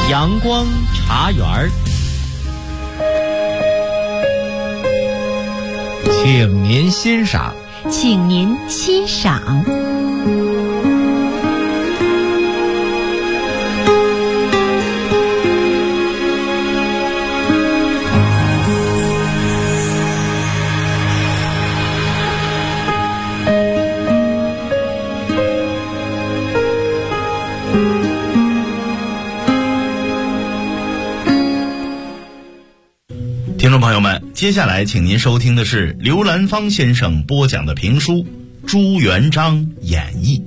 阳光茶园儿，请您欣赏。 请您欣赏。 听众朋友们，接下来请您收听的是刘兰芳先生播讲的评书《朱元璋演义》。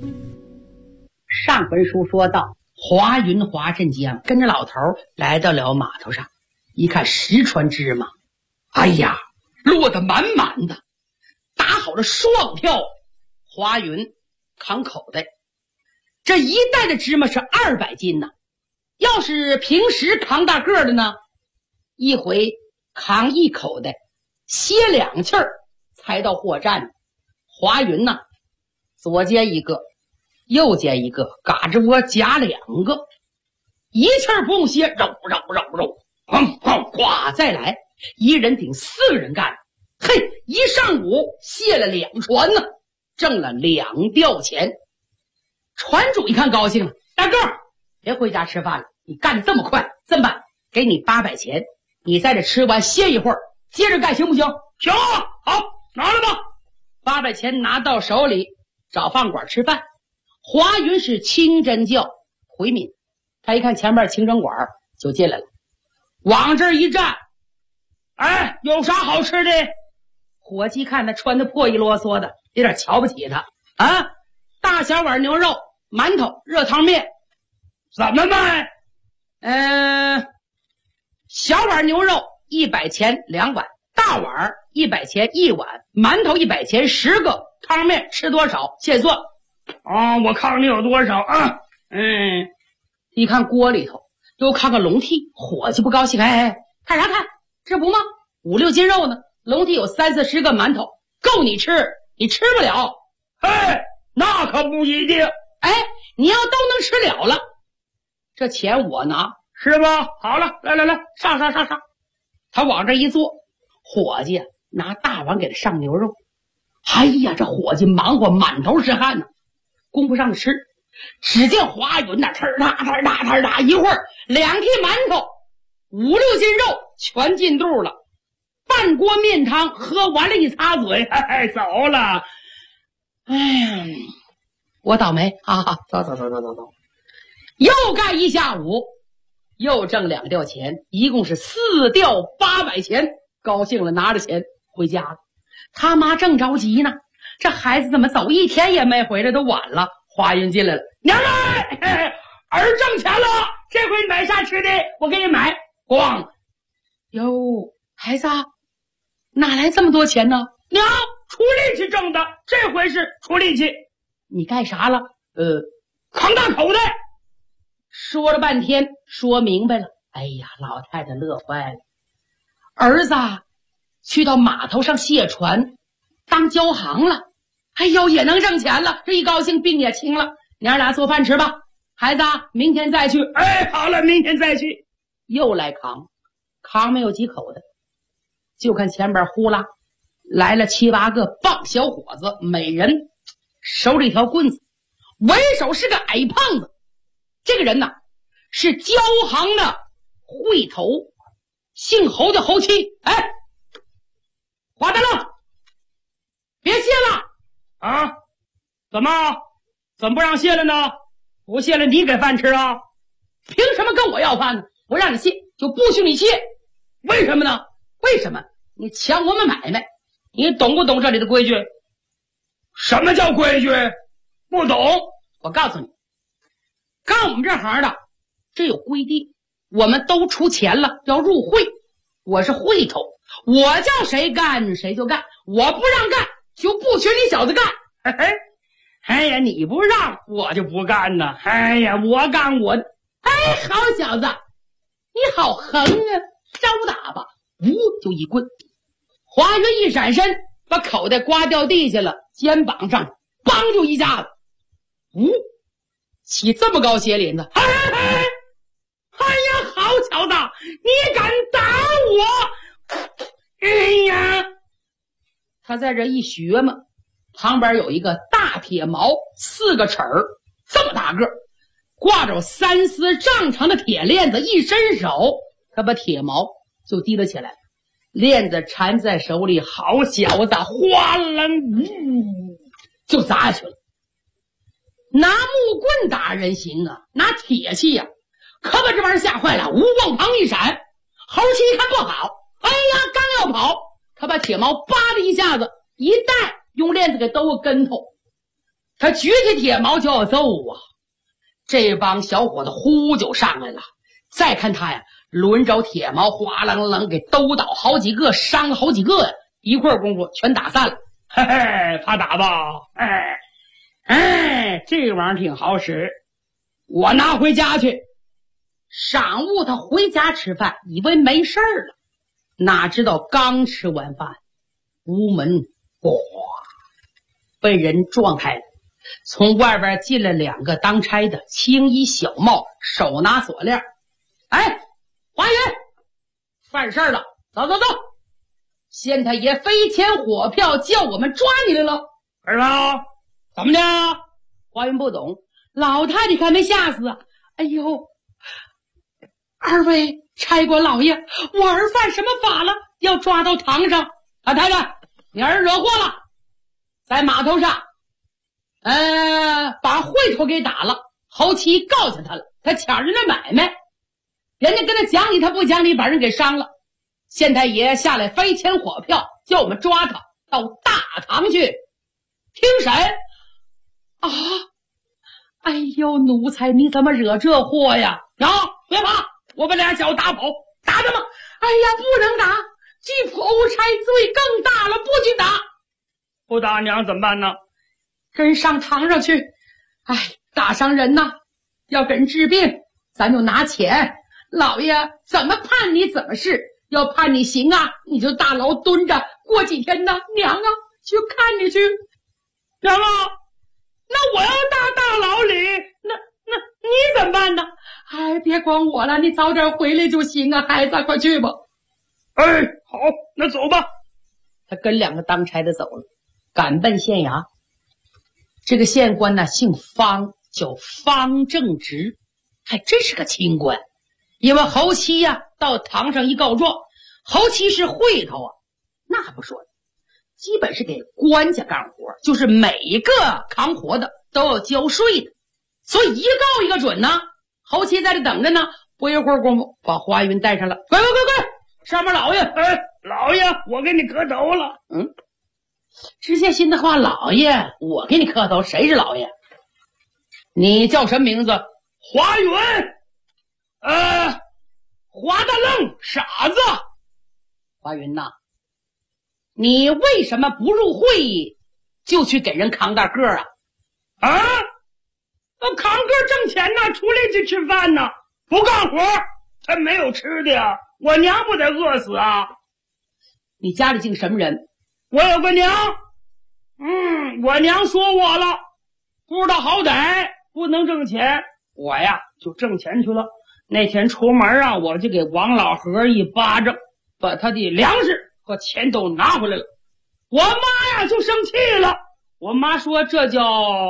上回书说到，华云华振江跟着老头来到了码头上，一看10船芝麻，哎呀，落得满满的，打好了双票。华云扛口袋，这一袋的芝麻是200斤呢。要是平时扛大个的呢，一回扛一口袋，歇2气儿才到货站。华云呢，左肩一个，右肩一个，嘎吱窝夹2个，一气儿不用歇，肉，呱再来，一人顶4个人干。嘿，一上午卸了2船呢，挣了2吊钱。船主一看高兴了，大个儿别回家吃饭了，你干得这么快，这么办，给你800钱，你在这吃完歇一会儿，接着干行不行？行啊，好，拿了吧。800钱拿到手里，找饭馆吃饭。华云是清真教回民，他一看前面清真馆就进来了，往这儿一站，哎，有啥好吃的？伙计看他穿的破衣啰嗦的，有点瞧不起他啊。大小碗牛肉、馒头、热汤面，怎么卖？小碗牛肉100钱2碗，大碗100钱1碗，馒头100钱10个，汤面吃多少现算。我看你有多少啊？一看锅里头又看个笼屉，伙计不高兴，看啥看？这不吗？5、6斤肉呢，笼屉有30、40个馒头，够你吃，你吃不了。那可不一定。你要都能吃了了，这钱我拿，是吧？好了，来，上。他往这一坐，伙计拿大碗给他上牛肉。哎呀，这伙计忙活满头是汗呢，供不上吃。只见华云那呲哒，一会儿2屉馒头、5、6斤肉全进肚了，半锅面汤喝完了，一擦嘴，走了。我倒霉啊！走，又干一下午，又挣2吊钱，一共是4吊800钱。高兴了，拿着钱回家了。他妈正着急呢，这孩子怎么走1天也没回来，都晚了。华云进来了，娘儿，儿挣钱了，这回买啥吃的我给你买。咣，哟，孩子哪来这么多钱呢？娘，出力气挣的，这回是出力气。你干啥了？扛大口袋。说了半天，说明白了。哎呀，老太太乐坏了。儿子去到码头上卸船，当交行了。哎呦，也能挣钱了。这一高兴，病也轻了。娘俩做饭吃吧，孩子明天再去。好了，明天再去。又来扛没有几口的，就看前边呼啦来了7、8个棒小伙子，每人手里一条棍子，为首是个矮胖子。这个人呢，是交行的会头，姓侯的侯七。华大愣，别谢了啊！怎么不让谢了呢？不谢了你给饭吃啊？凭什么跟我要饭呢？我让你谢就不许你谢，为什么呢？为什么？你抢我们买卖，你懂不懂这里的规矩？什么叫规矩？不懂。我告诉你，干我们这行的这有规定，我们都出钱了要入会，我是会头，我叫谁干谁就干，我不让干就不许你小子干。你不让我就不干呢。我干我的。好小子，你好横啊，招打吧。就一棍，华云一闪身，把口袋刮掉地下了，肩膀上梆就一下子，起这么高鞋林子， 他在这一学嘛，旁边有一个大铁矛，4个齿儿，这么大个，挂着3丝丈长的铁链子，一伸手，他把铁矛就提了起来，链子缠在手里，好小子，哗啦，就砸下去了。拿木棍打人行啊，拿铁器呀，可把这玩意儿吓坏了，五光旁一闪。猴七一看不好，哎呀，刚要跑，他把铁矛叭的一下子一带，用链子给兜个跟头。他举起铁矛就要揍啊，这帮小伙子呼就上来了。再看他呀，轮着铁矛哗啷啷给兜倒好几个，伤了好几个呀，一会儿功夫全打散了。嘿嘿，怕打吧？这玩意儿挺好使，我拿回家去。晌午他回家吃饭，以为没事了，哪知道刚吃完饭，屋门被人撞开了，从外边进来2个当差的，青衣小帽，手拿锁链。哎，华云，犯事了，走走走，县太爷飞钱火票叫我们抓你来了。儿子，怎么的？华云不懂，老太太看没吓死啊！哎呦，二位差官老爷，我儿犯什么法了？要抓到堂上。老太太，你儿惹祸了，在码头上把会头给打了，侯七告下他了，他抢人的买卖，人家跟他讲理，他不讲理，把人给伤了。县太爷下来飞钱火票，叫我们抓他到大堂去听审。啊！哎呦，奴才，你怎么惹这祸呀？别怕，我把2脚打跑，打他吗？哎呀，不能打，拒捕差罪更大了，不许打。不打娘怎么办呢？跟上堂上去。哎，打伤人呐，要给人治病，咱就拿钱。老爷怎么判你怎么是，要判你刑啊，你就大牢蹲着，过几天呢，娘啊，去看你去。娘啊，那我要大牢里，那你怎么办呢？哎，别管我了，你早点回来就行啊，孩子，快去吧。哎，好，那走吧。他跟2个当差的走了，赶奔县衙。这个县官呢，姓方，叫方正直，还真是个清官。因为侯七呀，到堂上一告状，侯七是会头啊，那还不说，基本是给官家干活，就是每一个扛活的都要交税的，所以一告一个准呢。侯七在这等着呢，不一会儿功夫把华云带上了。快，上面老爷！哎，老爷，我给你磕头了。直接心的话，老爷，我给你磕头，谁是老爷？你叫什么名字？华云。华大愣，傻子。华云呐，你为什么不入会就去给人扛大个啊？扛个挣钱呢，出来去吃饭呢，不干活他没有吃的呀，我娘不得饿死啊。你家里姓什么人？我有个娘，我娘说我了，不知道好歹，不能挣钱，我呀就挣钱去了。那天出门啊，我就给王老和一巴掌，把他的粮食和钱都拿回来了。我妈呀就生气了，我妈说这叫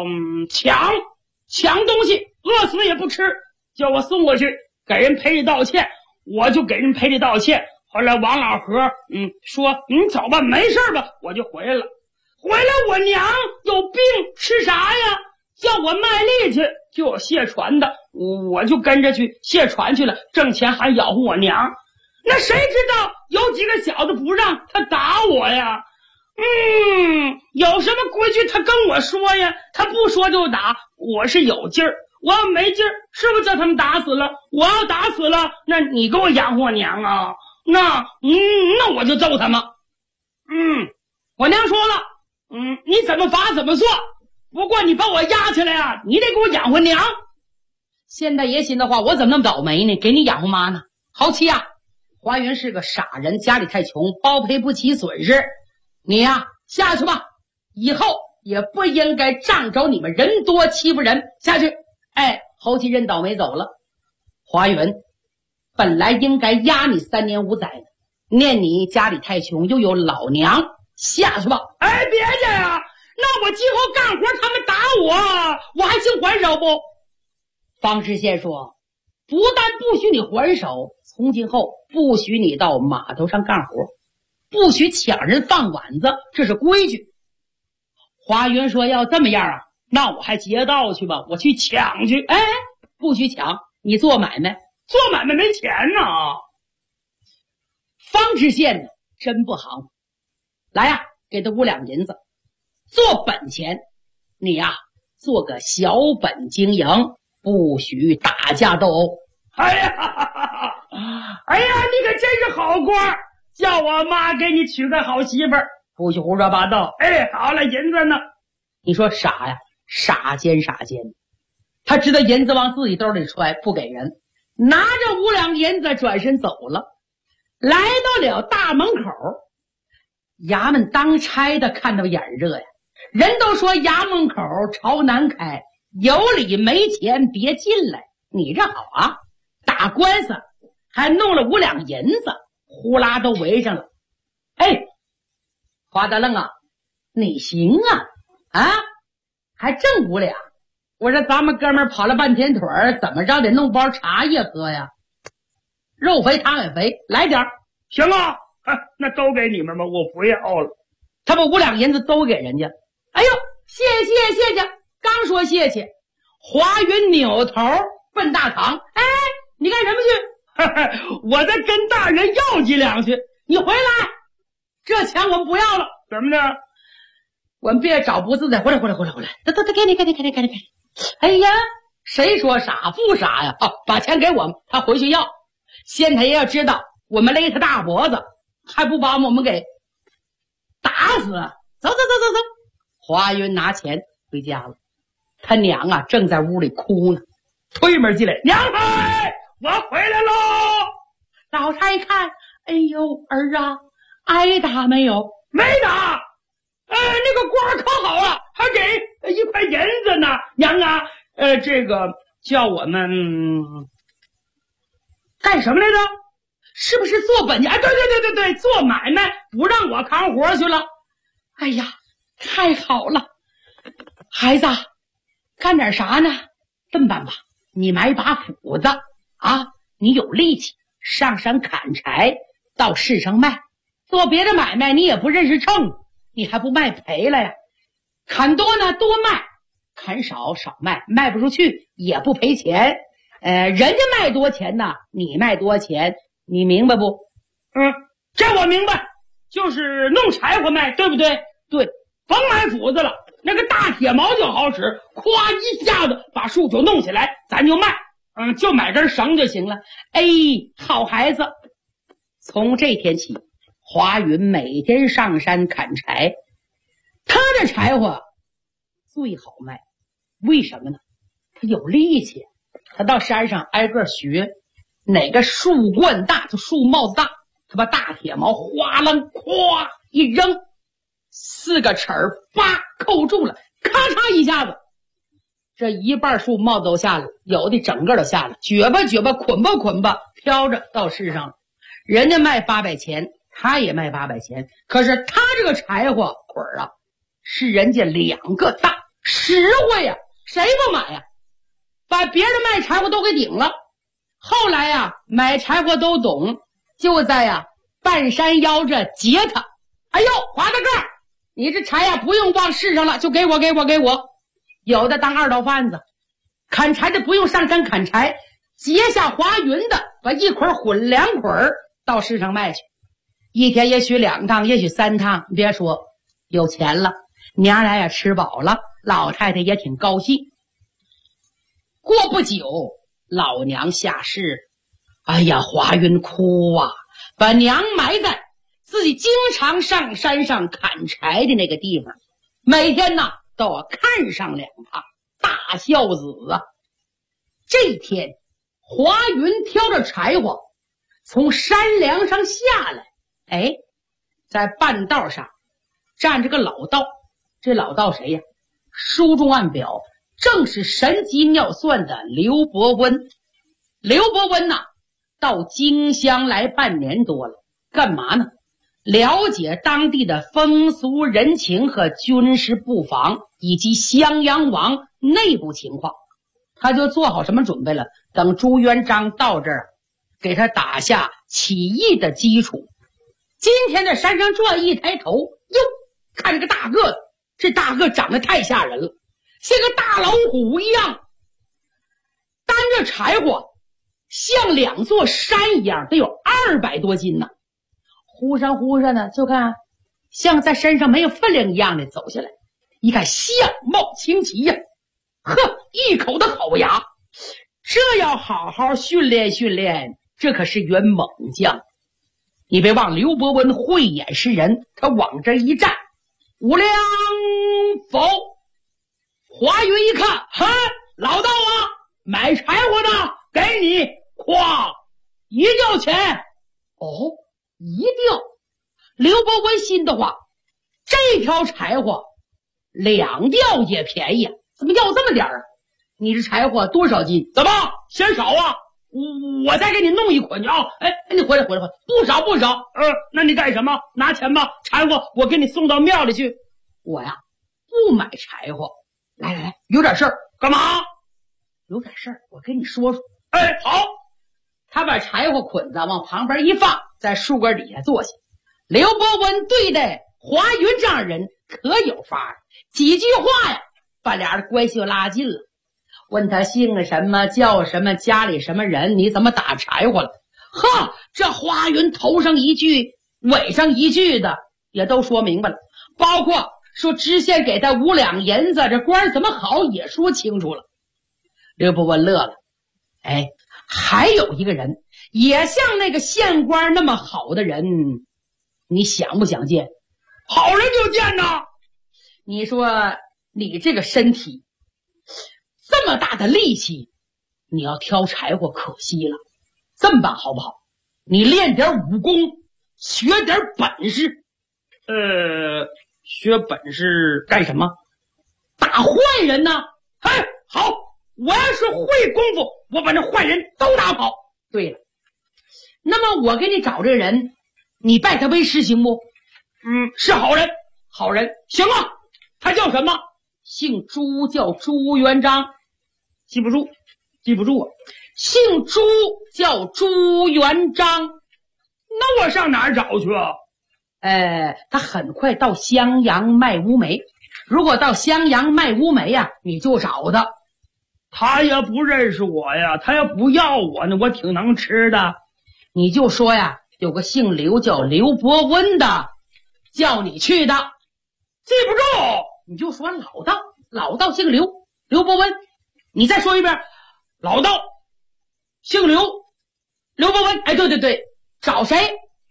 抢东西，饿死也不吃，叫我送过去给人赔礼道歉，我就给人赔礼道歉。后来王老和说你走吧，没事吧，我就回来了。回来我娘有病，吃啥呀？叫我卖力去，就我卸船的，我就跟着去卸船去了，挣钱还吆喝我娘。那谁知道有几个小子不让，他打我呀。有什么规矩他跟我说呀，他不说就打，我是有劲儿，我要没劲儿，是不是叫他们打死了？我要打死了，那你给我养活我娘啊？那我就揍他们。我娘说了，你怎么罚怎么算，不过你把我押起来啊，你得给我养活娘。现在爷心的话，我怎么那么倒霉呢？给你养活妈呢？好气啊！华云是个傻人，家里太穷，包赔不起损失。你呀，下去吧，以后也不应该仗着你们人多欺负人，下去。侯七认倒霉走了。华云本来应该押你3年5载的，念你家里太穷，又有老娘， 下去吧。哎，别介呀，那我今后干活他们打我还请还手不？方知县说，不但不许你还手，从今后不许你到码头上干活，不许抢人饭碗子，这是规矩。华云说，要这么样啊，那我还劫道去吧，我去抢去。哎，不许抢，你做买卖，做买卖没钱呢。方知县呢，真不好，来呀，给他5两银子做本钱，你呀做个小本经营，不许打架斗殴。哎呀，你可真是好官，叫我妈给你娶个好媳妇儿，不许胡说八道。哎，好了，银子呢？你说傻呀，傻奸。他知道银子往自己兜里揣，不给人，拿着5两银子转身走了。来到了大门口，衙门当差的看到眼热呀，人都说衙门口朝南开，有理没钱别进来。你这好啊，打官司还弄了5两银子，呼啦都围上了。哎，花大愣啊，你行啊，还挣5两。我说咱们哥们跑了半天腿儿，怎么着得弄包茶叶喝呀？肉肥汤也肥，来点儿。行啊，那都给你们吧，我不要了。他把5两银子都给人家。哎呦，谢谢。刚说谢谢，华云扭头奔大堂。哎，你干什么去？我在跟大人要几两去。你回来，这钱我们不要了。怎么的？我们别找不自在。回来。都给你。哎呀，谁说傻不傻呀？把钱给我们，他回去要。县太爷要知道我们勒他大脖子，还不把我们给打死？走。华云拿钱回家了，他娘啊正在屋里哭呢，推门进来，娘哎，我回来喽！老太一看，哎呦儿啊，挨打没有？没打。那个官可好了，还给1块银子呢。娘啊，这个叫我们干什么来着？是不是做本家？对，做买卖，不让我扛活去了。哎呀，太好了，孩子，干点啥呢？这么办吧，你买把斧子啊，你有力气，上山砍柴，到市上卖。做别的买卖你也不认识秤，你还不卖赔了呀？砍多呢多卖，砍少少卖，卖不出去也不赔钱。人家卖多钱呢，你卖多钱，你明白不？这我明白，就是弄柴火卖，对不对？对，甭买斧子了，那个大铁锚就好使，咵一下子把树就弄起来，咱就卖。就买根绳就行了。哎，好孩子。从这天起，华云每天上山砍柴，他的柴火最好卖。为什么呢？他有力气，他到山上挨个学哪个树冠大就树帽子大，他把大铁锚哗楞咵一扔，4个齿儿叭扣住了，咔嚓一下子，这一半树帽子都下来，有的整个都下来，撅吧捆吧飘着到市上了。人家卖800钱，他也卖800钱，可是他这个柴火捆儿啊是人家2个大，实惠呀，谁不买呀？把别人卖柴火都给顶了。后来呀，买柴火都懂，就在半山腰这截他。哎呦，华大个，你这柴呀不用往市上了，就给我。有的当2道贩子，砍柴的不用上山砍柴，截下华云的，把1捆混2捆到市上卖去。一天也许2趟，也许3趟，你别说，有钱了，娘俩也吃饱了，老太太也挺高兴。过不久，老娘下世，哎呀，华云哭啊，把娘埋在自己经常上山上砍柴的那个地方，每天呢都要看上2趟，大孝子啊。这天，华云挑着柴火从山梁上下来，哎，在半道上站着个老道。这老道谁呀？书中暗表，正是神机妙算的刘伯温。刘伯温呐，到荆襄来半年多了，干嘛呢？ 了解当地的风俗人情和军事布防以及襄阳王内部情况，他就做好什么准备了？等朱元璋到这儿，给他打下起义的基础。今天在山上转，一抬头，哟，看这个大个子，这大个长得太吓人了，像个大老虎一样，担着柴火，像2座山一样，得有200多斤呢。忽闪忽闪的，就看像在身上没有分量一样的走下来，一看相貌清奇呀，呵，一口的好牙，这要好好训练训练，这可是员猛将。你别忘刘伯温慧眼识人，他往这一站，无量否。华云一看，哼，老道啊，买柴火的给你，咵一吊钱。哦，一吊。刘伯温心的话，这条柴火2吊也便宜，怎么要这么点啊？你这柴火多少斤？怎么嫌少啊？我再给你弄一捆去啊！哎，你回来，不少。那你干什么？拿钱吧，柴火我给你送到庙里去。我呀，不买柴火。来，有点事儿。干嘛？有点事儿，我跟你说说。哎，好。他把柴火捆子往旁边一放，在树根底下坐下。刘伯温对待华云这样人可有法，几句话呀，把俩人关系就拉近了。问他姓什么叫什么，家里什么人，你怎么打柴火了？呵，这华云头上一句尾上一句的也都说明白了，包括说知县给他5两银子，这官怎么好也说清楚了。刘伯温乐了，哎，还有一个人也像那个县官那么好的人，你想不想见？好人就见呐！你说你这个身体这么大的力气，你要挑柴火可惜了。这么办好不好？你练点武功，学点本事。学本事干什么？打坏人呢？哎，好，我要是会功夫，我把那坏人都打跑。对了，那么我给你找这个人，你拜他为师行不？是好人，行啊。他叫什么？姓朱，叫朱元璋。记不住啊。姓朱叫朱元璋。那我上哪儿找去啊？他很快到襄阳卖乌梅。如果到襄阳卖乌梅呀，你就找他。他也不认识我呀，他也不要我呢，我挺能吃的。你就说呀，有个姓刘叫刘伯温的，叫你去的。记不住，你就说老道姓刘，刘伯温。你再说一遍，老道姓刘，刘伯温。哎，对，找谁？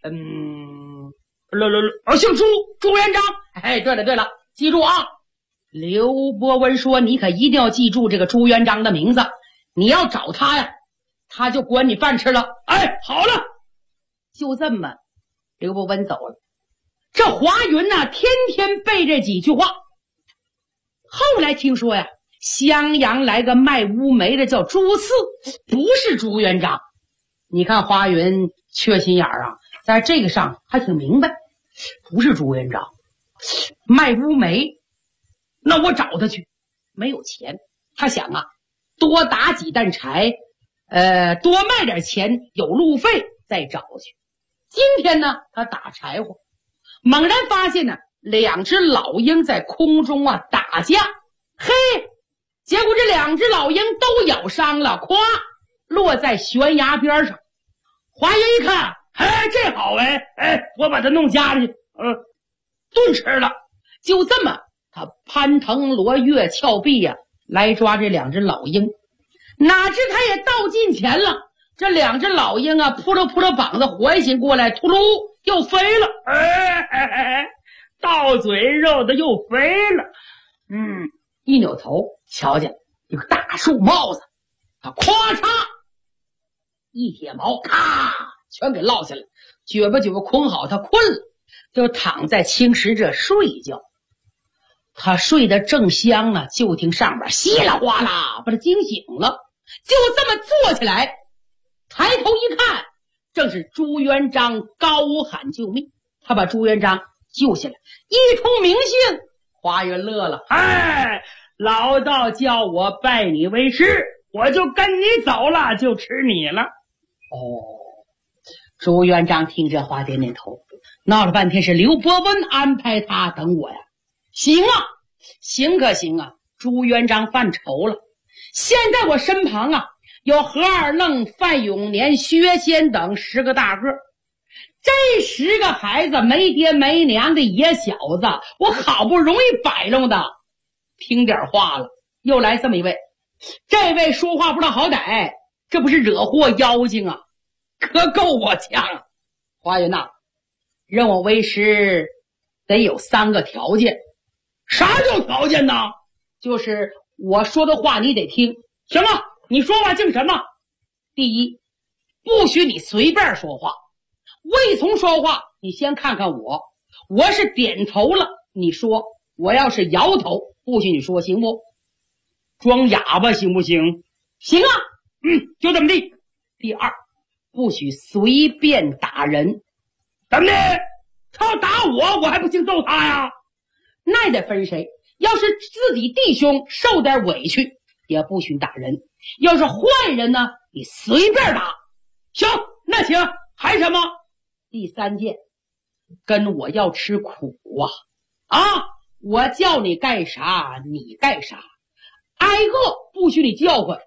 姓朱元璋。哎，对了，记住啊！刘伯温说，你可一定要记住这个朱元璋的名字，你要找他呀，他就管你饭吃了。哎，好了，就这么，刘伯温走了。这华云呢，天天背这几句话。后来听说呀，襄阳来个卖乌梅的叫朱四，不是朱元璋。你看华云缺心眼儿啊，在这个上还挺明白，不是朱元璋。卖乌梅，那我找他去，没有钱。他想啊，多打几担柴，多卖点钱，有路费再找去。今天呢，他打柴火，猛然发现呢，2只老鹰在空中啊打架。嘿，结果这2只老鹰都咬伤了，咵落在悬崖边上。华云一看，哎，这好哎，我把它弄家里去，炖吃了。就这么，他攀藤罗跃峭壁呀，来抓这2只老鹰。哪知他也到近前了，这2只老鹰啊，扑了膀子环醒过来，秃噜又飞了。到嘴肉的又飞了。一扭头瞧见一个大树帽子，他咵嚓一铁毛，咔全给落下来，撅吧捆好，他困了，就躺在青石这睡觉。他睡得正香呢，就听上边稀里哗啦把他惊醒了，就这么坐起来，抬头一看，正是朱元璋高喊救命。 他把朱元璋救下来，一通明信。华元乐了， 哎，老道叫我拜你为师，我就跟你走了，就吃你了。 朱元璋听这话点点头，闹了半天是刘伯温安排他等我呀。行啊，行可行啊。朱元璋犯愁了，现在我身旁啊有何二愣、范永年、薛仙等10个大个，这10个孩子没爹没娘的野小子，我好不容易摆弄的，听点话了。又来这么一位，这位说话不知道好歹，这不是惹祸妖精啊，可够我呛啊。华元呐，认我为师得有3个条件。 啥叫条件呢？ 就是我说的话你得听。 行了，你说话姓什么？ 第一，不许你随便说话。未从说话，你先看看我，我是点头了你说，我要是摇头不许你说，行不？ 装哑巴行不行？ 行啊， 就这么地。 第二，不许随便打人。 怎么的？他要打我还不行揍他呀？ 那得分谁，要是自己弟兄受点委屈也不许打人，要是坏人呢你随便打。 行，那行，还什么？ 第3件，跟我要吃苦啊！我叫你干啥你干啥，挨个不许你叫唤。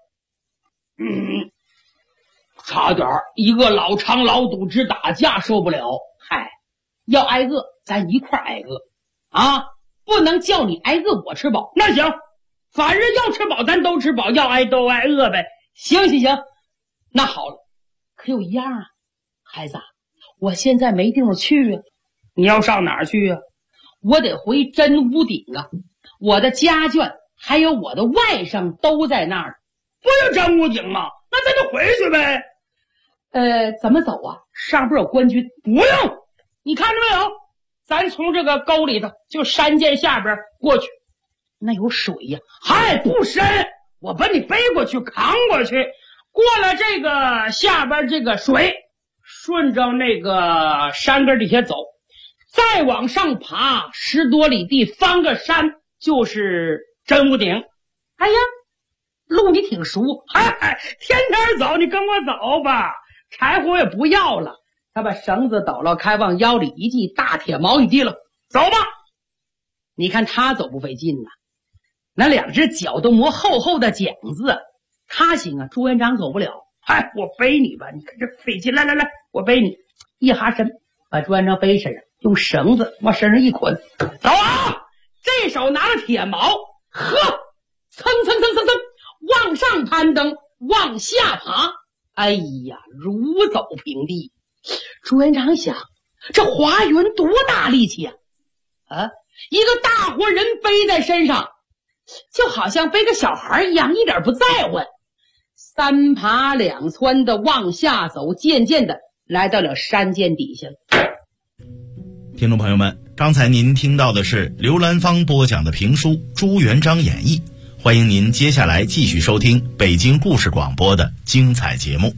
差点一个老长老赌直打架受不了。 嗨，要挨个咱一块挨个啊，不能叫你挨个我吃饱。 那行，反正要吃饱咱都吃饱，要挨都挨饿呗。 行，那好了，可有一样啊，孩子，我现在没地方去啊。 你要上哪儿去啊？ 我得回真屋顶啊，我的家眷还有我的外甥都在那儿。 不是真屋顶吗？那咱就回去呗。 怎么走啊？上边有官军。 不用，你看着没有？咱从这个沟里头就山涧下边过去。 那有水呀。 嗨，不深，我把你背过去扛过去，过了这个下边这个水，顺着那个山根底下走，再往上爬10多里地，翻个山就是真屋顶。 哎呀，路你挺熟。 嗨，天天走，你跟我走吧。柴火也不要了， 他把绳子抖了开，往腰里一系，大铁锚一提了， 走吧。 你看他走不费劲呐，那2只脚都磨厚厚的茧子，他行啊，朱元璋走不了。 嗨，我背你吧，你看这费劲，来，我背你。 一哈身把朱元璋背身上，用绳子往身上一捆， 走啊！这手拿着铁锚， 呵，蹭往上攀登，往下爬。哎呀，如走平地。朱元璋想，这华元多大力气啊！一个大活人背在身上，就好像背个小孩一样，一点不在乎。3爬2窜的往下走，渐渐的来到了山涧底下。 听众朋友们，刚才您听到的是刘兰芳播讲的评书《朱元璋演义》，欢迎您接下来继续收听北京故事广播的精彩节目。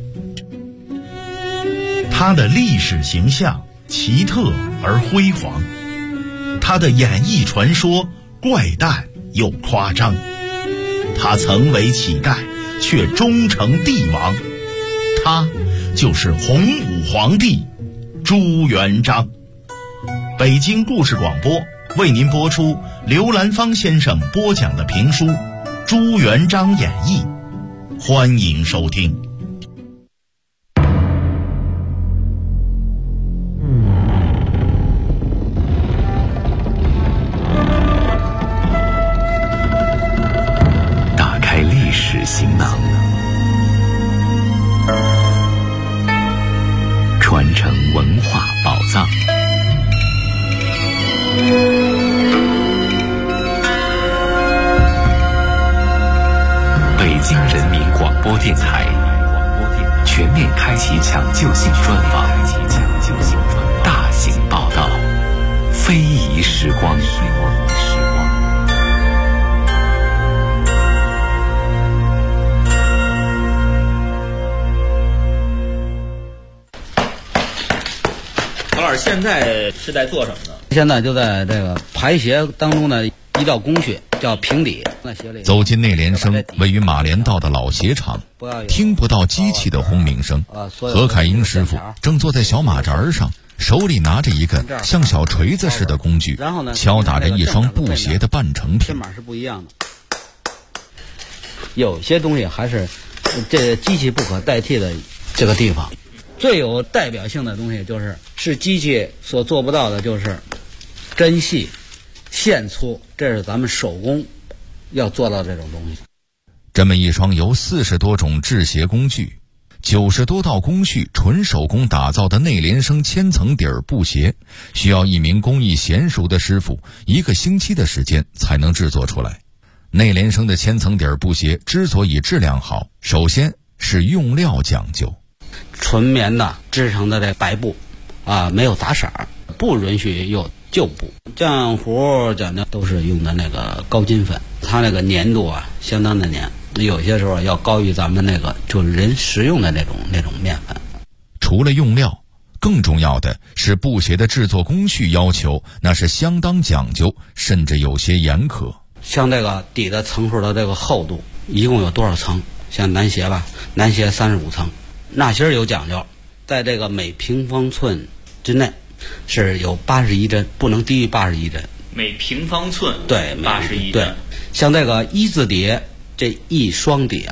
他的历史形象奇特而辉煌，他的演艺传说怪诞又夸张，他曾为乞丐却终成帝王，他就是洪武皇帝朱元璋。北京故事广播为您播出刘兰芳先生播讲的评书《朱元璋演义》，欢迎收听。 打开历史行囊，传承文化宝藏。北京人民广播电台全面开启抢救性专访，大型报道，非遗时光。 12 儿现在是在做什么呢？ 现在就在这个排鞋当中的一道工序叫平底。 走进内联升位于马连道的老鞋厂，听不到机器的轰鸣声，何凯英师傅正坐在小马扎上，手里拿着一个像小锤子似的工具，敲打着一双布鞋的半成品。 这码是不一样的，有些东西还是这机器不可代替的这个地方。最有代表性的东西是机器所做不到的，就是针细线粗，这是咱们手工要做到这种东西。 这么一双由40多种制鞋工具、90多道工序纯手工打造的内联升千层底儿布鞋，需要一名工艺娴熟的师傅1个星期的时间才能制作出来。内联升的千层底儿布鞋之所以质量好，首先是用料讲究， 纯棉的织成的这白布没有杂色，不允许有旧布。浆糊讲究都是用的那个高筋粉，它那个粘度相当的粘，有些时候要高于咱们那个就是人食用的那种面粉。 除了用料，更重要的是布鞋的制作工序要求，那是相当讲究，甚至有些严苛。 像这个底的层数的这个厚度一共有多少层？像男鞋吧，男鞋35层。纳鞋有讲究，在这个每平方寸之内是有81针，不能低于81针。 每平方寸对 81针。 对，像这个一字底，这一双底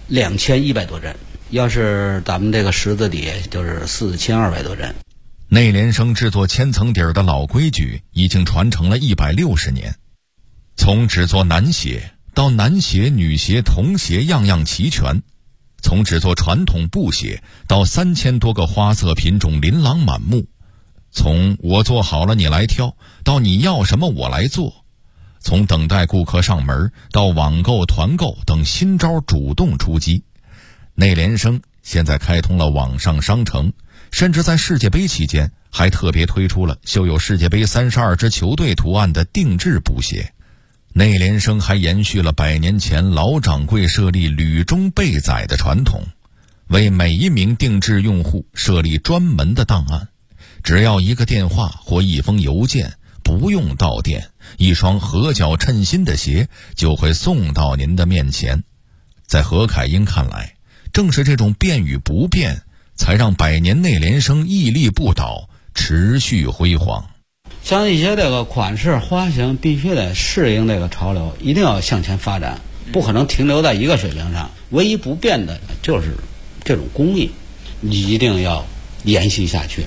2100多针，要是咱们这个十字底就是4200多针。 内联升制作千层底儿的老规矩已经传承了160年，从只做男鞋到男鞋、女鞋、童鞋样样齐全，从只做传统布鞋到3000多个花色品种琳琅满目，从我做好了你来挑到你要什么我来做，从等待顾客上门到网购、团购等新招主动出击。内联升现在开通了网上商城，甚至在世界杯期间还特别推出了绣有世界杯32支球队图案的定制布鞋。内联升还延续了100年前老掌柜设立履中备载的传统，为每一名定制用户设立专门的档案，只要一个电话或一封邮件，不用到店，一双合脚称心的鞋就会送到您的面前。在何凯英看来，正是这种变与不变，才让100年内联升屹立不倒，持续辉煌。 像一些这个款式花型必须得适应这个潮流，一定要向前发展，不可能停留在一个水平上。唯一不变的就是这种工艺，你一定要延续下去。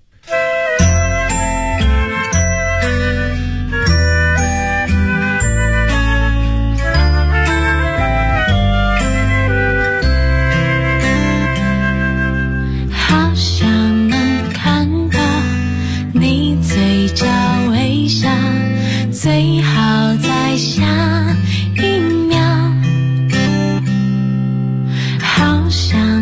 好想能看到你嘴角微笑，最好在下一秒。好想